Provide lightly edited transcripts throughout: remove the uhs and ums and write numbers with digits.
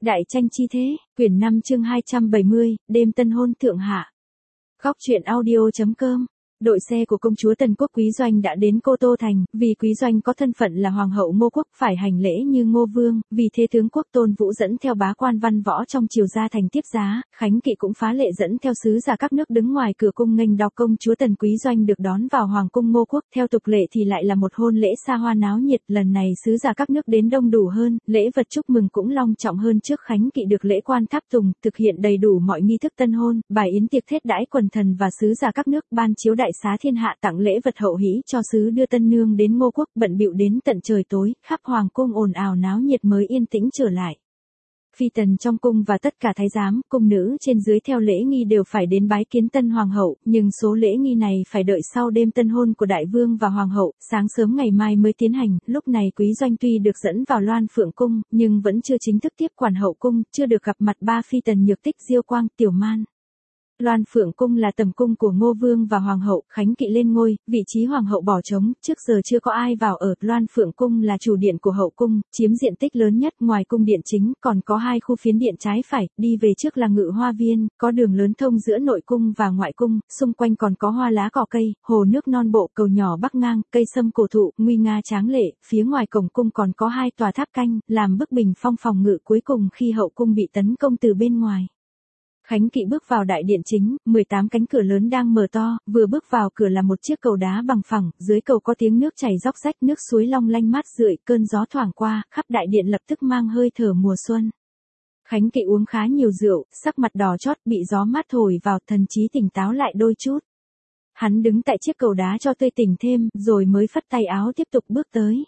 Đại tranh chi thế, quyển 5 chương 270, đêm tân hôn thượng hạ. Góc truyện audio.com. Đội xe của công chúa Tần Quốc Quý Doanh đã đến Cô Tô Thành, vì Quý Doanh có thân phận là hoàng hậu Ngô Quốc phải hành lễ như Ngô Vương, vì thế tướng quốc Tôn Vũ dẫn theo bá quan văn võ trong triều ra thành tiếp giá, Khánh Kỵ cũng phá lệ dẫn theo sứ giả các nước đứng ngoài cửa cung nghênh đọc công chúa Tần Quý Doanh được đón vào hoàng cung Ngô Quốc, theo tục lệ thì lại là một hôn lễ xa hoa náo nhiệt, lần này sứ giả các nước đến đông đủ hơn, lễ vật chúc mừng cũng long trọng hơn trước. Khánh Kỵ được lễ quan tháp tùng, thực hiện đầy đủ mọi nghi thức tân hôn, bài yến tiệc thết đãi quần thần và sứ giả các nước, ban chiếu đại xá thiên hạ, tặng lễ vật hậu hỷ cho sứ đưa tân nương đến Ngô Quốc, bận bịu đến tận trời tối, khắp hoàng cung ồn ào náo nhiệt mới yên tĩnh trở lại. Phi tần trong cung và tất cả thái giám, cung nữ trên dưới theo lễ nghi đều phải đến bái kiến tân hoàng hậu, nhưng số lễ nghi này phải đợi sau đêm tân hôn của đại vương và hoàng hậu, sáng sớm ngày mai mới tiến hành. Lúc này Quý Doanh tuy được dẫn vào Loan Phượng cung, nhưng vẫn chưa chính thức tiếp quản hậu cung, chưa được gặp mặt ba phi tần Nhược Tích, Diêu Quang, Tiểu Man. Loan Phượng cung là tầm cung của Ngô Vương và hoàng hậu, Khánh Kỵ lên ngôi, vị trí hoàng hậu bỏ trống, trước giờ chưa có ai vào ở. Loan Phượng cung là chủ điện của hậu cung, chiếm diện tích lớn nhất, ngoài cung điện chính còn có hai khu phiến điện trái phải, đi về trước là Ngự Hoa Viên, có đường lớn thông giữa nội cung và ngoại cung, xung quanh còn có hoa lá cỏ cây, hồ nước non bộ, cầu nhỏ bắc ngang, cây sâm cổ thụ, nguy nga tráng lệ. Phía ngoài cổng cung còn có hai tòa tháp canh, làm bức bình phong phòng ngự cuối cùng khi hậu cung bị tấn công từ bên ngoài. Khánh Kỵ bước vào đại điện chính, 18 cánh cửa lớn đang mở to, vừa bước vào cửa là một chiếc cầu đá bằng phẳng, dưới cầu có tiếng nước chảy róc rách, nước suối long lanh mát rượi, cơn gió thoảng qua, khắp đại điện lập tức mang hơi thở mùa xuân. Khánh Kỵ uống khá nhiều rượu, sắc mặt đỏ chót, bị gió mát thổi vào, thần trí tỉnh táo lại đôi chút. Hắn đứng tại chiếc cầu đá cho tươi tỉnh thêm, rồi mới phất tay áo tiếp tục bước tới.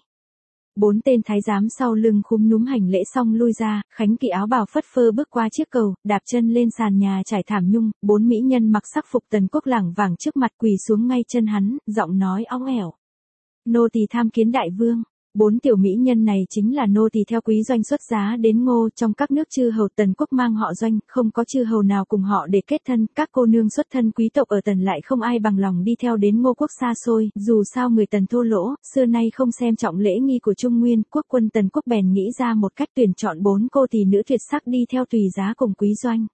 4 tên thái giám sau lưng khúm núm hành lễ xong lui ra, Khánh Kỵ áo bào phất phơ bước qua chiếc cầu, đạp chân lên sàn nhà trải thảm nhung, 4 mỹ nhân mặc sắc phục Tần Quốc lảng vảng trước mặt quỳ xuống ngay chân hắn, giọng nói óng ẻo. Nô tỳ tham kiến đại vương. 4 tiểu mỹ nhân này chính là nô tỳ theo Quý Doanh xuất giá đến Ngô, trong các nước chư hầu Tần Quốc mang họ Doanh, không có chư hầu nào cùng họ để kết thân, các cô nương xuất thân quý tộc ở Tần lại không ai bằng lòng đi theo đến Ngô quốc xa xôi, dù sao người Tần thô lỗ, xưa nay không xem trọng lễ nghi của Trung Nguyên, quốc quân Tần Quốc bèn nghĩ ra một cách tuyển chọn 4 cô tỷ nữ tuyệt sắc đi theo tùy giá cùng Quý Doanh.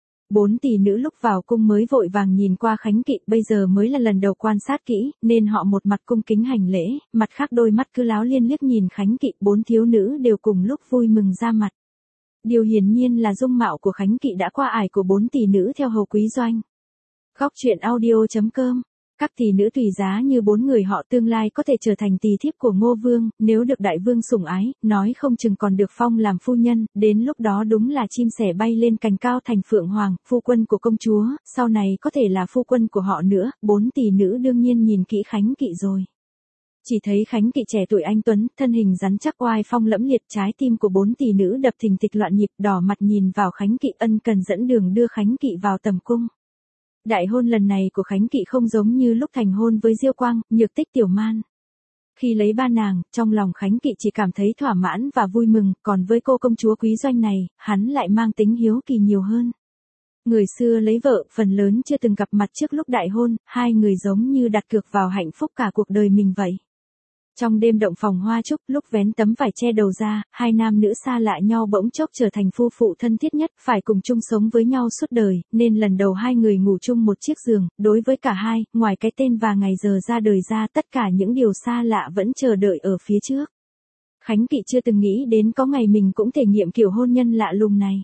4 tỷ nữ lúc vào cung mới vội vàng nhìn qua Khánh Kỵ, bây giờ mới là lần đầu quan sát kỹ, nên họ một mặt cung kính hành lễ, mặt khác đôi mắt cứ láo liên liếc nhìn Khánh Kỵ. 4 thiếu nữ đều cùng lúc vui mừng ra mặt. Điều hiển nhiên là dung mạo của Khánh Kỵ đã qua ải của 4 tỷ nữ theo hầu Quý Doanh. Góc truyện audio.com. Các tỷ nữ tùy giá như 4 người họ tương lai có thể trở thành tỳ thiếp của Ngô Vương, nếu được đại vương sủng ái, nói không chừng còn được phong làm phu nhân, đến lúc đó đúng là chim sẻ bay lên cành cao thành phượng hoàng, phu quân của công chúa, sau này có thể là phu quân của họ nữa. 4 tỷ nữ đương nhiên nhìn kỹ Khánh Kỵ rồi. Chỉ thấy Khánh Kỵ trẻ tuổi anh tuấn, thân hình rắn chắc oai phong lẫm liệt, trái tim của 4 tỷ nữ đập thình thịch loạn nhịp, đỏ mặt nhìn vào Khánh Kỵ, ân cần dẫn đường đưa Khánh Kỵ vào tầm cung. Đại hôn lần này của Khánh Kỵ không giống như lúc thành hôn với Diêu Quang, Nhược Tích, Tiểu Man. Khi lấy ba nàng, trong lòng Khánh Kỵ chỉ cảm thấy thỏa mãn và vui mừng, còn với cô công chúa Quý Doanh này, hắn lại mang tính hiếu kỳ nhiều hơn. Người xưa lấy vợ, phần lớn chưa từng gặp mặt trước lúc đại hôn, hai người giống như đặt cược vào hạnh phúc cả cuộc đời mình vậy. Trong đêm động phòng hoa trúc, lúc vén tấm vải che đầu ra, hai nam nữ xa lạ nhau bỗng chốc trở thành phu phụ thân thiết nhất, phải cùng chung sống với nhau suốt đời, nên lần đầu hai người ngủ chung một chiếc giường, đối với cả hai, ngoài cái tên và ngày giờ ra đời ra, tất cả những điều xa lạ vẫn chờ đợi ở phía trước. Khánh Kỵ chưa từng nghĩ đến có ngày mình cũng thể nghiệm kiểu hôn nhân lạ lùng này.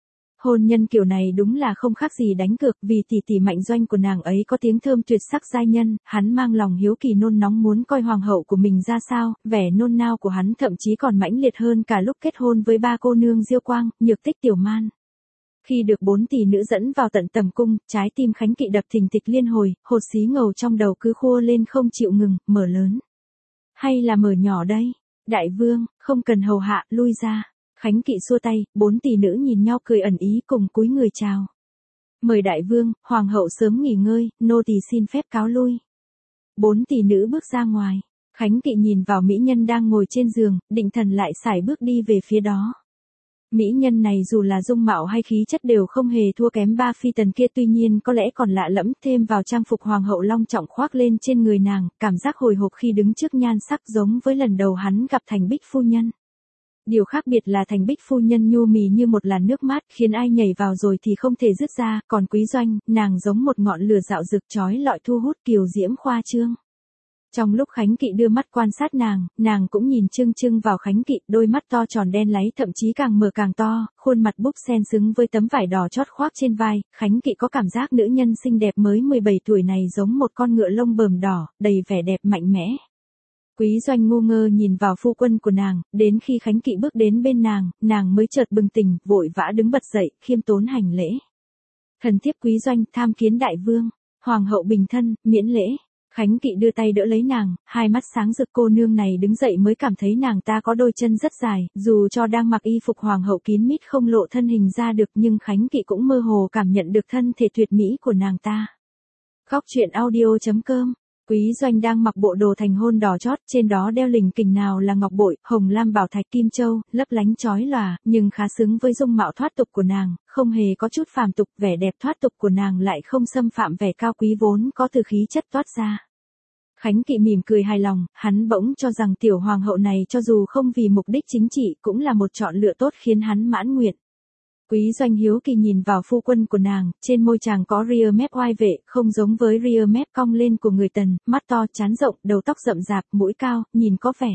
Hôn nhân kiểu này đúng là không khác gì đánh cược, vì tỷ tỷ Mạnh Doanh của nàng ấy có tiếng thơm tuyệt sắc giai nhân, hắn mang lòng hiếu kỳ nôn nóng muốn coi hoàng hậu của mình ra sao, vẻ nôn nao của hắn thậm chí còn mãnh liệt hơn cả lúc kết hôn với ba cô nương Diêu Quang, Nhược Tích, Tiểu Man. Khi được 4 tỷ nữ dẫn vào tận tầm cung, trái tim Khánh Kỵ đập thình thịch liên hồi, hột xí ngầu trong đầu cứ khua lên không chịu ngừng, mở lớn. Hay là mở nhỏ đây? Đại vương, không cần hầu hạ, lui ra. Khánh Kỵ xua tay, 4 tỷ nữ nhìn nhau cười ẩn ý cùng cúi người chào. Mời đại vương, hoàng hậu sớm nghỉ ngơi, nô tỳ xin phép cáo lui. 4 tỷ nữ bước ra ngoài. Khánh Kỵ nhìn vào mỹ nhân đang ngồi trên giường, định thần lại sải bước đi về phía đó. Mỹ nhân này dù là dung mạo hay khí chất đều không hề thua kém ba phi tần kia, tuy nhiên có lẽ còn lạ lẫm, thêm vào trang phục hoàng hậu long trọng khoác lên trên người nàng, cảm giác hồi hộp khi đứng trước nhan sắc giống với lần đầu hắn gặp Thành Bích phu nhân. Điều khác biệt là Thành Bích phu nhân nhu mì như một làn nước mát, khiến ai nhảy vào rồi thì không thể dứt ra, còn Quý Doanh, nàng giống một ngọn lửa dạo rực chói lọi thu hút kiều diễm khoa trương. Trong lúc Khánh Kỵ đưa mắt quan sát nàng cũng nhìn chưng chưng vào Khánh Kỵ, đôi mắt to tròn đen láy thậm chí càng mở càng to, khuôn mặt búp sen xứng với tấm vải đỏ chót khoác trên vai, Khánh Kỵ có cảm giác nữ nhân xinh đẹp mới 17 tuổi này giống một con ngựa lông bờm đỏ, đầy vẻ đẹp mạnh mẽ. Quý Doanh ngu ngơ nhìn vào phu quân của nàng, đến khi Khánh Kỵ bước đến bên nàng mới chợt bừng tỉnh, vội vã đứng bật dậy, khiêm tốn hành lễ. Thần thiếp Quý Doanh tham kiến đại vương, hoàng hậu bình thân, miễn lễ. Khánh Kỵ đưa tay đỡ lấy nàng, hai mắt sáng rực, cô nương này đứng dậy mới cảm thấy nàng ta có đôi chân rất dài, dù cho đang mặc y phục hoàng hậu kín mít không lộ thân hình ra được nhưng Khánh Kỵ cũng mơ hồ cảm nhận được thân thể tuyệt mỹ của nàng ta. Góc truyện audio.com. Quý Doanh đang mặc bộ đồ thành hôn đỏ chót, trên đó đeo lình kình nào là ngọc bội, hồng lam bảo thạch kim châu, lấp lánh chói lòa, nhưng khá xứng với dung mạo thoát tục của nàng, không hề có chút phàm tục, vẻ đẹp thoát tục của nàng lại không xâm phạm vẻ cao quý vốn có từ khí chất toát ra. Khánh Kỵ mỉm cười hài lòng, hắn bỗng cho rằng tiểu hoàng hậu này cho dù không vì mục đích chính trị cũng là một chọn lựa tốt khiến hắn mãn nguyện. Quý Doanh hiếu kỳ nhìn vào phu quân của nàng, trên môi chàng có ria mép oai vệ, không giống với ria mép cong lên của người Tần, mắt to, trán rộng, đầu tóc rậm rạp, mũi cao, nhìn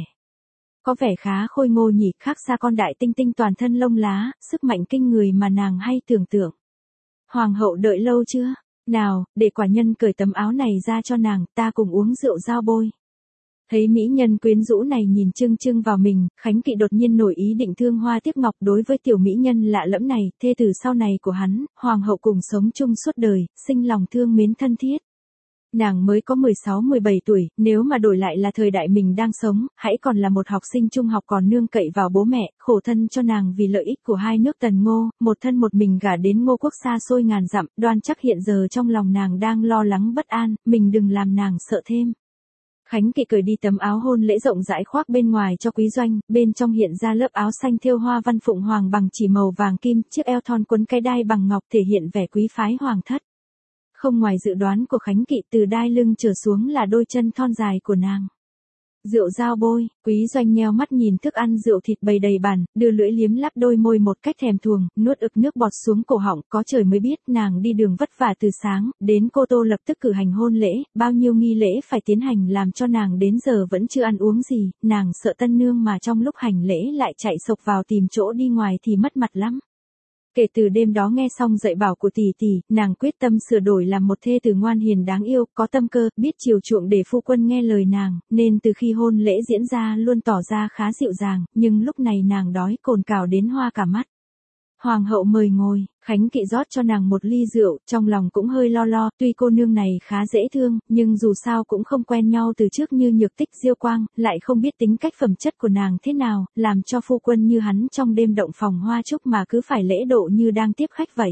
có vẻ khá khôi ngô nhỉ, khác xa con đại tinh tinh toàn thân lông lá, sức mạnh kinh người mà nàng hay tưởng tượng. Hoàng hậu đợi lâu chưa? Nào, để quả nhân cởi tấm áo này ra cho nàng, ta cùng uống rượu giao bôi. Thấy mỹ nhân quyến rũ này nhìn chưng chưng vào mình, Khánh Kỵ đột nhiên nổi ý định thương hoa tiếc ngọc đối với tiểu mỹ nhân lạ lẫm này, thê tử sau này của hắn, hoàng hậu cùng sống chung suốt đời, sinh lòng thương mến thân thiết. Nàng mới có 16-17 tuổi, nếu mà đổi lại là thời đại mình đang sống, hãy còn là một học sinh trung học còn nương cậy vào bố mẹ, khổ thân cho nàng vì lợi ích của hai nước Tần Ngô, một thân một mình gả đến Ngô quốc xa xôi ngàn dặm, đoan chắc hiện giờ trong lòng nàng đang lo lắng bất an, mình đừng làm nàng sợ thêm. Khánh Kỵ cởi đi tấm áo hôn lễ rộng rãi khoác bên ngoài cho Quý Doanh, bên trong hiện ra lớp áo xanh thêu hoa văn phụng hoàng bằng chỉ màu vàng kim, chiếc eo thon quấn cái đai bằng ngọc thể hiện vẻ quý phái hoàng thất. Không ngoài dự đoán của Khánh Kỵ, từ đai lưng trở xuống là đôi chân thon dài của nàng. Rượu giao bôi, Quý Doanh nheo mắt nhìn thức ăn rượu thịt bày đầy bàn, đưa lưỡi liếm láp đôi môi một cách thèm thuồng, nuốt ực nước bọt xuống cổ họng, có trời mới biết nàng đi đường vất vả từ sáng, đến Cô Tô lập tức cử hành hôn lễ, bao nhiêu nghi lễ phải tiến hành làm cho nàng đến giờ vẫn chưa ăn uống gì, nàng sợ tân nương mà trong lúc hành lễ lại chạy sộc vào tìm chỗ đi ngoài thì mất mặt lắm. Kể từ đêm đó nghe xong dạy bảo của tỷ tỷ, nàng quyết tâm sửa đổi làm một thê tử ngoan hiền đáng yêu, có tâm cơ, biết chiều chuộng để phu quân nghe lời nàng, nên từ khi hôn lễ diễn ra luôn tỏ ra khá dịu dàng, nhưng lúc này nàng đói cồn cào đến hoa cả mắt. Hoàng hậu mời ngồi, Khánh Kỵ rót cho nàng một ly rượu, trong lòng cũng hơi lo, tuy cô nương này khá dễ thương, nhưng dù sao cũng không quen nhau từ trước như Nhược Tích Diêu Quang, lại không biết tính cách phẩm chất của nàng thế nào, làm cho phu quân như hắn trong đêm động phòng hoa trúc mà cứ phải lễ độ như đang tiếp khách vậy.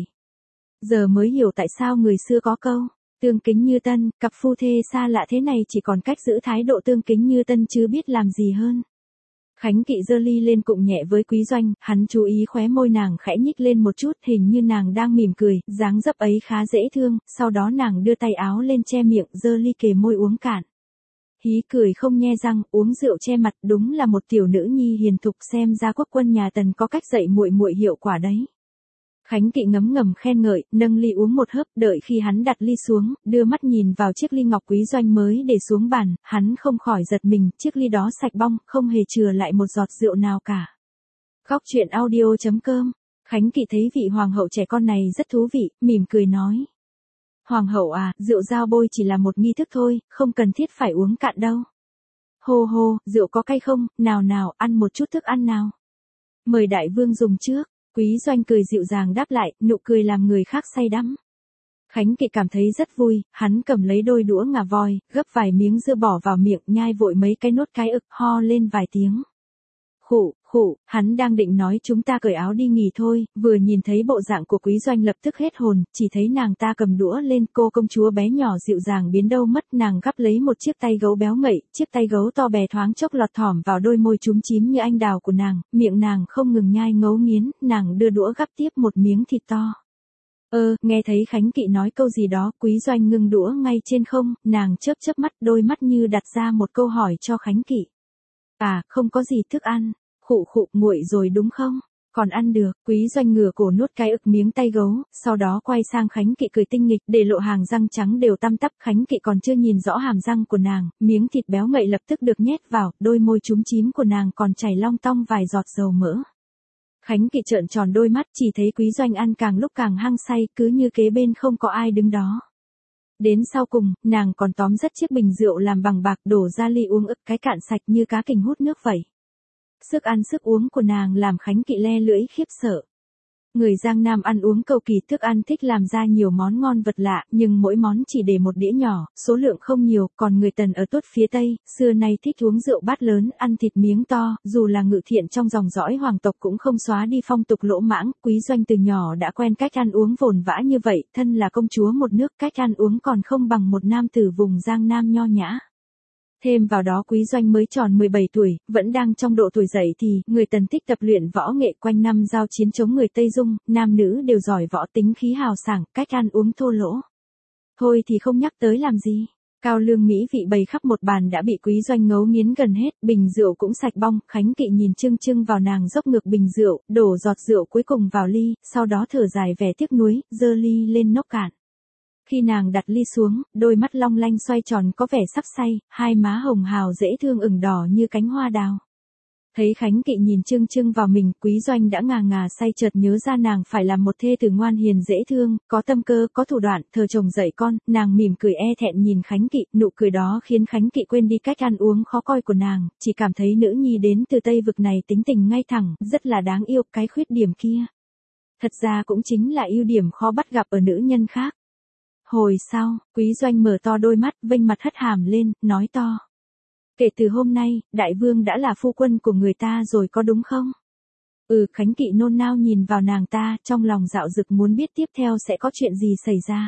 Giờ mới hiểu tại sao người xưa có câu, tương kính như tân, cặp phu thê xa lạ thế này chỉ còn cách giữ thái độ tương kính như tân chứ biết làm gì hơn. Khánh Kỵ giơ ly lên cụng nhẹ với Quý Doanh, hắn chú ý khóe môi nàng khẽ nhích lên một chút, hình như nàng đang mỉm cười, dáng dấp ấy khá dễ thương, sau đó nàng đưa tay áo lên che miệng, giơ ly kề môi uống cạn. Hí cười không nhe răng, uống rượu che mặt, đúng là một tiểu nữ nhi hiền thục, xem ra quốc quân nhà Tần có cách dạy muội muội hiệu quả đấy. Khánh Kỵ ngấm ngầm khen ngợi, nâng ly uống một hớp, đợi khi hắn đặt ly xuống, đưa mắt nhìn vào chiếc ly ngọc Quý Doanh mới để xuống bàn, hắn không khỏi giật mình, chiếc ly đó sạch bong, không hề chừa lại một giọt rượu nào cả. Góc truyện audio.com. Khánh Kỵ thấy vị hoàng hậu trẻ con này rất thú vị, mỉm cười nói. Hoàng hậu à, rượu giao bôi chỉ là một nghi thức thôi, không cần thiết phải uống cạn đâu. Hô hô, rượu có cay không, nào, ăn một chút thức ăn nào. Mời đại vương dùng trước. Quý Doanh cười dịu dàng đáp lại, nụ cười làm người khác say đắm. Khánh Kỵ cảm thấy rất vui, hắn cầm lấy đôi đũa ngà voi, gấp vài miếng dưa bỏ vào miệng, nhai vội mấy cái nốt cái ực, ho lên vài tiếng. Khụ, hắn đang định nói chúng ta cởi áo đi nghỉ thôi, vừa nhìn thấy bộ dạng của Quý Doanh lập tức hết hồn, chỉ thấy nàng ta cầm đũa lên, cô công chúa bé nhỏ dịu dàng biến đâu mất, nàng gắp lấy một chiếc tay gấu béo ngậy, chiếc tay gấu to bè thoáng chốc lọt thỏm vào đôi môi chúm chím như anh đào của nàng, miệng nàng không ngừng nhai ngấu nghiến, nàng đưa đũa gắp tiếp một miếng thịt to. Nghe thấy Khánh Kỵ nói câu gì đó, Quý Doanh ngưng đũa ngay trên không, nàng chớp mắt, đôi mắt như đặt ra một câu hỏi cho Khánh Kỵ. À, không có gì thức ăn. Khụ khụ, nguội rồi đúng không? Còn ăn được. Quý Doanh ngửa cổ nuốt cái ực miếng tay gấu, sau đó quay sang Khánh Kỵ cười tinh nghịch, để lộ hàng răng trắng đều tăm tắp. Khánh Kỵ còn chưa nhìn rõ hàm răng của nàng, miếng thịt béo ngậy lập tức được nhét vào, đôi môi chúm chím của nàng còn chảy long tong vài giọt dầu mỡ. Khánh Kỵ trợn tròn đôi mắt, chỉ thấy Quý Doanh ăn càng lúc càng hăng say, cứ như kế bên không có ai đứng đó. Đến sau cùng, nàng còn tóm rất chiếc bình rượu làm bằng bạc đổ ra ly uống ực cái cạn sạch như cá kình hút nước vậy. Sức ăn sức uống của nàng làm Khánh Kỵ le lưỡi khiếp sợ. Người Giang Nam ăn uống cầu kỳ, thức ăn thích làm ra nhiều món ngon vật lạ, nhưng mỗi món chỉ để một đĩa nhỏ, số lượng không nhiều, còn người Tần ở Tuất phía Tây, xưa nay thích uống rượu bát lớn, ăn thịt miếng to, dù là ngự thiện trong dòng dõi hoàng tộc cũng không xóa đi phong tục lỗ mãng. Quý Doanh từ nhỏ đã quen cách ăn uống vồn vã như vậy, thân là công chúa một nước, cách ăn uống còn không bằng một nam tử vùng Giang Nam nho nhã. Thêm vào đó Quý Doanh mới tròn 17 tuổi, vẫn đang trong độ tuổi dậy thì, người Tần thích tập luyện võ nghệ, quanh năm giao chiến chống người Tây Dung, nam nữ đều giỏi võ, tính khí hào sảng, cách ăn uống thô lỗ. Thôi thì không nhắc tới làm gì. Cao lương mỹ vị bày khắp một bàn đã bị Quý Doanh ngấu nghiến gần hết, bình rượu cũng sạch bong. Khánh Kỵ nhìn chưng chưng vào nàng, dốc ngược bình rượu, đổ giọt rượu cuối cùng vào ly, sau đó thở dài vẻ tiếc nuối, giơ ly lên nốc cạn. Khi nàng đặt ly xuống, đôi mắt long lanh xoay tròn có vẻ sắp say, hai má hồng hào dễ thương ửng đỏ như cánh hoa đào. Thấy Khánh Kỵ nhìn chưng chưng vào mình, Quý Doanh đã ngà ngà say, chợt nhớ ra nàng phải là một thê tử ngoan hiền dễ thương, có tâm cơ, có thủ đoạn, thờ chồng dạy con. Nàng mỉm cười e thẹn nhìn Khánh Kỵ, nụ cười đó khiến Khánh Kỵ quên đi cách ăn uống khó coi của nàng, chỉ cảm thấy nữ nhi đến từ Tây Vực này tính tình ngay thẳng, rất là đáng yêu. Cái khuyết điểm kia, thật ra cũng chính là ưu điểm khó bắt gặp ở nữ nhân khác. Hồi sau, Quý Doanh mở to đôi mắt, vênh mặt hất hàm lên, nói to. Kể từ hôm nay, đại vương đã là phu quân của người ta rồi có đúng không? Khánh Kỵ nôn nao nhìn vào nàng ta, trong lòng dạo dực muốn biết tiếp theo sẽ có chuyện gì xảy ra.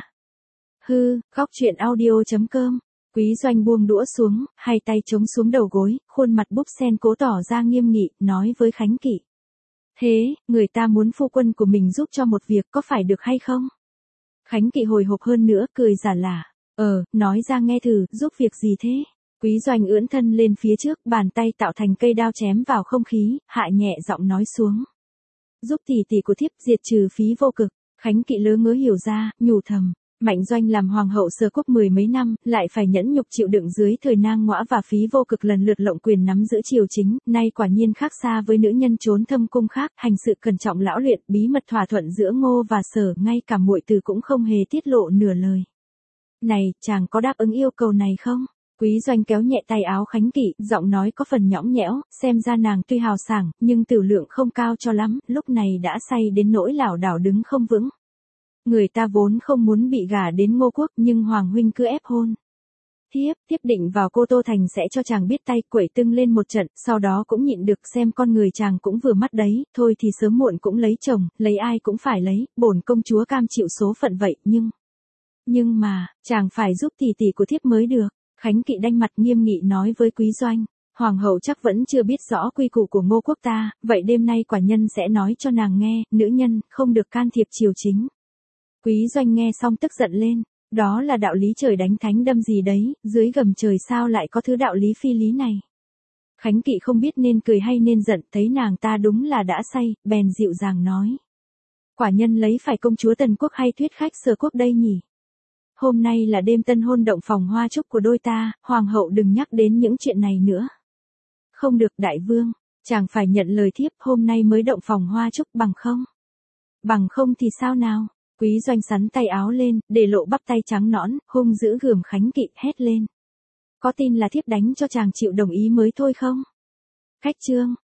Khóc chuyện audio.com. Quý Doanh buông đũa xuống, hai tay chống xuống đầu gối, khuôn mặt búp sen cố tỏ ra nghiêm nghị, nói với Khánh Kỵ. Thế, người ta muốn phu quân của mình giúp cho một việc có phải được hay không? Khánh Kỵ hồi hộp hơn nữa, cười giả lả. Nói ra nghe thử, giúp việc gì thế? Quý Doanh ưỡn thân lên phía trước, bàn tay tạo thành cây đao chém vào không khí, hạ nhẹ giọng nói xuống. Giúp tỷ tỷ của thiếp diệt trừ phí vô cực. Khánh Kỵ lớ ngớ hiểu ra, nhủ thầm. Mạnh Doanh làm hoàng hậu Sở Quốc 10 mấy năm, lại phải nhẫn nhục chịu đựng dưới thời Nang Ngõa và phí vô cực lần lượt lộng quyền nắm giữ triều chính, nay quả nhiên khác xa với nữ nhân trốn thâm cung khác, hành sự cẩn trọng lão luyện, bí mật thỏa thuận giữa Ngô và Sở, ngay cả muội tử cũng không hề tiết lộ nửa lời. Này, chàng có đáp ứng yêu cầu này không? Quý Doanh kéo nhẹ tay áo Khánh Kỵ, giọng nói có phần nhõng nhẽo, xem ra nàng tuy hào sảng, nhưng tử lượng không cao cho lắm, lúc này đã say đến nỗi lảo đảo đứng không vững. Người ta vốn không muốn bị gả đến Ngô Quốc, nhưng Hoàng huynh cứ ép hôn. Thiếp định vào Cô Tô Thành sẽ cho chàng biết tay, quẩy tưng lên một trận, sau đó cũng nhịn được, xem con người chàng cũng vừa mắt đấy, thôi thì sớm muộn cũng lấy chồng, lấy ai cũng phải lấy, bổn công chúa cam chịu số phận vậy, nhưng mà, chàng phải giúp tỷ tỷ của thiếp mới được. Khánh Kỵ đanh mặt nghiêm nghị nói với Quý Doanh. Hoàng hậu chắc vẫn chưa biết rõ quy củ của Ngô Quốc ta, vậy đêm nay quả nhân sẽ nói cho nàng nghe, nữ nhân, không được can thiệp triều chính. Quý Doanh nghe xong tức giận lên, đó là đạo lý trời đánh thánh đâm gì đấy, dưới gầm trời sao lại có thứ đạo lý phi lý này. Khánh Kỵ không biết nên cười hay nên giận, thấy nàng ta đúng là đã say, bèn dịu dàng nói. Quả nhân lấy phải công chúa Tần Quốc hay thuyết khách Sở Quốc đây nhỉ? Hôm nay là đêm tân hôn động phòng hoa chúc của đôi ta, hoàng hậu đừng nhắc đến những chuyện này nữa. Không được đại vương, chàng phải nhận lời thiếp, hôm nay mới động phòng hoa chúc, bằng không thì sao nào? Quý Doanh sắn tay áo lên, để lộ bắp tay trắng nõn, hung dữ gườm Khánh Kỵ, hét lên. Có tin là thiếp đánh cho chàng chịu đồng ý mới thôi không? Khách trương,